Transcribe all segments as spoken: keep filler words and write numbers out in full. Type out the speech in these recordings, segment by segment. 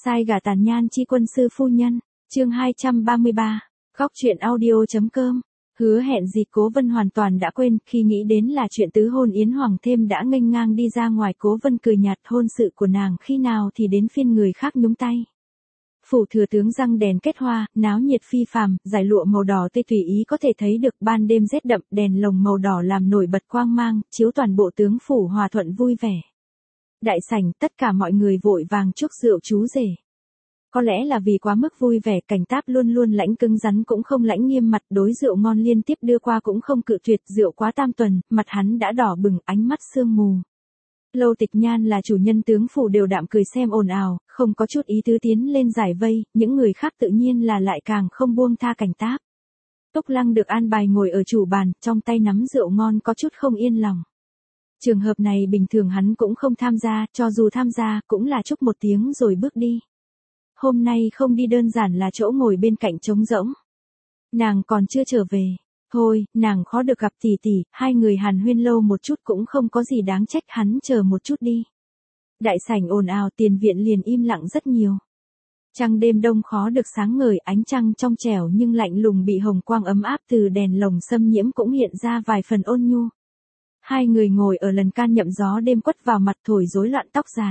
Sai gả tàn nhan chi quân sư phu nhân, chương hai trăm ba mươi ba, khóc chuyện audio.com. Hứa hẹn gì Cố Vân hoàn toàn đã quên, khi nghĩ đến là chuyện tứ hôn Yến Hoàng thêm đã nghênh ngang đi ra ngoài. Cố Vân cười nhạt, hôn sự của nàng khi nào thì đến phiên người khác nhúng tay. Phủ thừa tướng răng đèn kết hoa, náo nhiệt phi phàm, dải lụa màu đỏ tươi tùy ý có thể thấy được, ban đêm rét đậm, đèn lồng màu đỏ làm nổi bật quang mang, chiếu toàn bộ tướng phủ hòa thuận vui vẻ. Đại sảnh, tất cả mọi người vội vàng chúc rượu chú rể. Có lẽ là vì quá mức vui vẻ, Cảnh Táp luôn luôn lãnh cứng rắn cũng không lãnh nghiêm mặt, đối rượu ngon liên tiếp đưa qua cũng không cự tuyệt. Rượu quá tam tuần, mặt hắn đã đỏ bừng, ánh mắt sương mù. Lâu Tịch Nhan là chủ nhân tướng phủ đều đạm cười xem ồn ào, không có chút ý tứ tiến lên giải vây, những người khác tự nhiên là lại càng không buông tha Cảnh Táp. Túc Lăng được an bài ngồi ở chủ bàn, trong tay nắm rượu ngon có chút không yên lòng. Trường hợp này bình thường hắn cũng không tham gia, cho dù tham gia cũng là chúc một tiếng rồi bước đi. Hôm nay không đi đơn giản là chỗ ngồi bên cạnh trống rỗng. Nàng còn chưa trở về. Thôi, nàng khó được gặp tỷ tỷ, hai người hàn huyên lâu một chút cũng không có gì đáng trách, hắn chờ một chút đi. Đại sảnh ồn ào, tiền viện liền im lặng rất nhiều. Trăng đêm đông khó được sáng ngời, ánh trăng trong trẻo nhưng lạnh lùng bị hồng quang ấm áp từ đèn lồng xâm nhiễm cũng hiện ra vài phần ôn nhu. Hai người ngồi ở lần can nhậm gió đêm quất vào mặt thổi rối loạn tóc dài.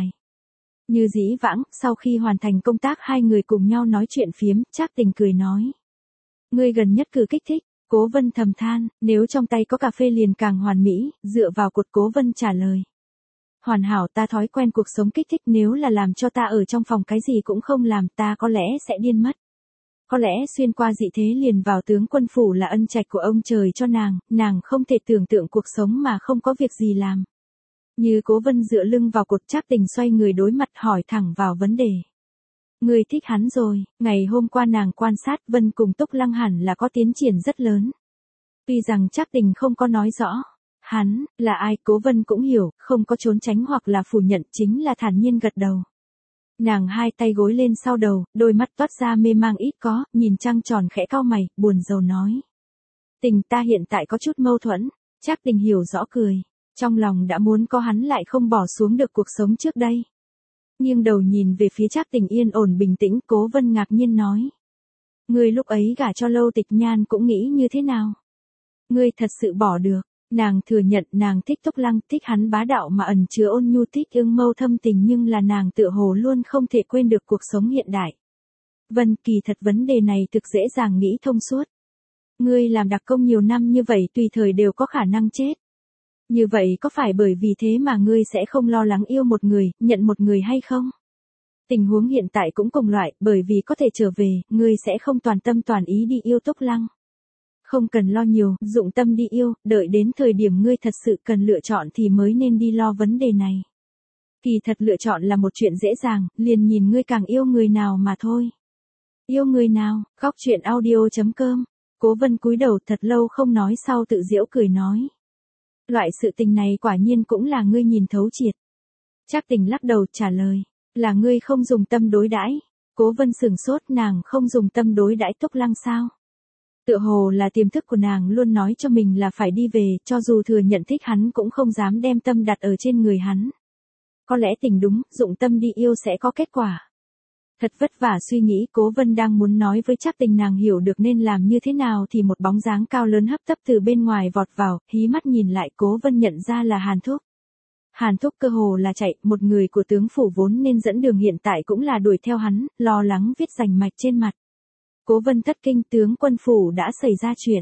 Như dĩ vãng, sau khi hoàn thành công tác hai người cùng nhau nói chuyện phiếm, Trác Tình cười nói. Ngươi gần nhất cử kích thích. Cố Vân thầm than, nếu trong tay có cà phê liền càng hoàn mỹ, dựa vào cột. Cố Vân trả lời. Hoàn hảo, ta thói quen cuộc sống kích thích, nếu là làm cho ta ở trong phòng cái gì cũng không làm ta có lẽ sẽ điên mất. Có lẽ xuyên qua dị thế liền vào tướng quân phủ là ân trạch của ông trời cho nàng, nàng không thể tưởng tượng cuộc sống mà không có việc gì làm. Như Cố Vân dựa lưng vào cột, Trác Tình xoay người đối mặt hỏi thẳng vào vấn đề. Người thích hắn rồi, ngày hôm qua nàng quan sát Vân cùng Túc Lăng hẳn là có tiến triển rất lớn. Tuy rằng Trác Tình không có nói rõ, hắn, là ai Cố Vân cũng hiểu, không có trốn tránh hoặc là phủ nhận, chính là thản nhiên gật đầu. Nàng hai tay gối lên sau đầu, đôi mắt toát ra mê mang ít có, nhìn trăng tròn khẽ cau mày, buồn rầu nói. Tình ta hiện tại có chút mâu thuẫn, Trác Tình hiểu rõ cười, trong lòng đã muốn có hắn lại không bỏ xuống được cuộc sống trước đây. Nghiêng đầu nhìn về phía Trác Tình yên ổn bình tĩnh, Cố Vân ngạc nhiên nói. Ngươi lúc ấy gả cho Lâu Tịch Nhan cũng nghĩ như thế nào? Ngươi thật sự bỏ được, nàng thừa nhận nàng thích Túc Lăng, thích hắn bá đạo mà ẩn chứa ôn nhu, thích ương mâu thâm tình, nhưng là nàng tựa hồ luôn không thể quên được cuộc sống hiện đại. Vân, kỳ thật vấn đề này thực dễ dàng nghĩ thông suốt. Ngươi làm đặc công nhiều năm như vậy tùy thời đều có khả năng chết. Như vậy có phải bởi vì thế mà ngươi sẽ không lo lắng yêu một người, nhận một người hay không? Tình huống hiện tại cũng cùng loại, bởi vì có thể trở về, ngươi sẽ không toàn tâm toàn ý đi yêu Túc Lăng. Không cần lo nhiều, dụng tâm đi yêu, đợi đến thời điểm ngươi thật sự cần lựa chọn thì mới nên đi lo vấn đề này. Kỳ thật lựa chọn là một chuyện dễ dàng, liền nhìn ngươi càng yêu người nào mà thôi. Yêu người nào, khóc chuyện audio.com. Cố Vân cúi đầu thật lâu không nói, sau tự giễu cười nói. Loại sự tình này quả nhiên cũng là ngươi nhìn thấu triệt. Trác Tình lắc đầu trả lời, là ngươi không dùng tâm đối đãi. Cố Vân sửng sốt, nàng không dùng tâm đối đãi Túc Lăng sao? Tựa hồ là tiềm thức của nàng luôn nói cho mình là phải đi về, cho dù thừa nhận thích hắn cũng không dám đem tâm đặt ở trên người hắn. Có lẽ Tình đúng, dụng tâm đi yêu sẽ có kết quả. Thật vất vả suy nghĩ, Cố Vân đang muốn nói với Trác Tình nàng hiểu được nên làm như thế nào thì một bóng dáng cao lớn hấp tấp từ bên ngoài vọt vào, hí mắt nhìn lại, Cố Vân nhận ra là Hàn Thúc. Hàn Thúc cơ hồ là chạy, một người của tướng phủ vốn nên dẫn đường hiện tại cũng là đuổi theo hắn, lo lắng viết rành mạch trên mặt. Cố Vân thất kinh, tướng quân phủ đã xảy ra chuyện.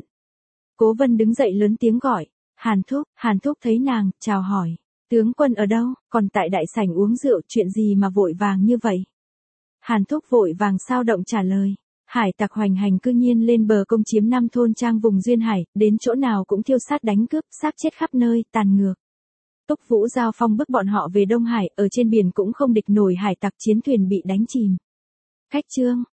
Cố Vân đứng dậy lớn tiếng gọi, Hàn Thúc. Hàn Thúc thấy nàng, chào hỏi, tướng quân ở đâu, còn tại đại sảnh uống rượu, chuyện gì mà vội vàng như vậy? Hàn Thúc vội vàng sao động trả lời, hải tặc hoành hành cư nhiên lên bờ công chiếm năm thôn trang vùng duyên hải, đến chỗ nào cũng thiêu sát đánh cướp, xác chết khắp nơi, tàn ngược. Túc Vũ giao phong bức bọn họ về Đông Hải, ở trên biển cũng không địch nổi hải tặc, chiến thuyền bị đánh chìm. Cách chương,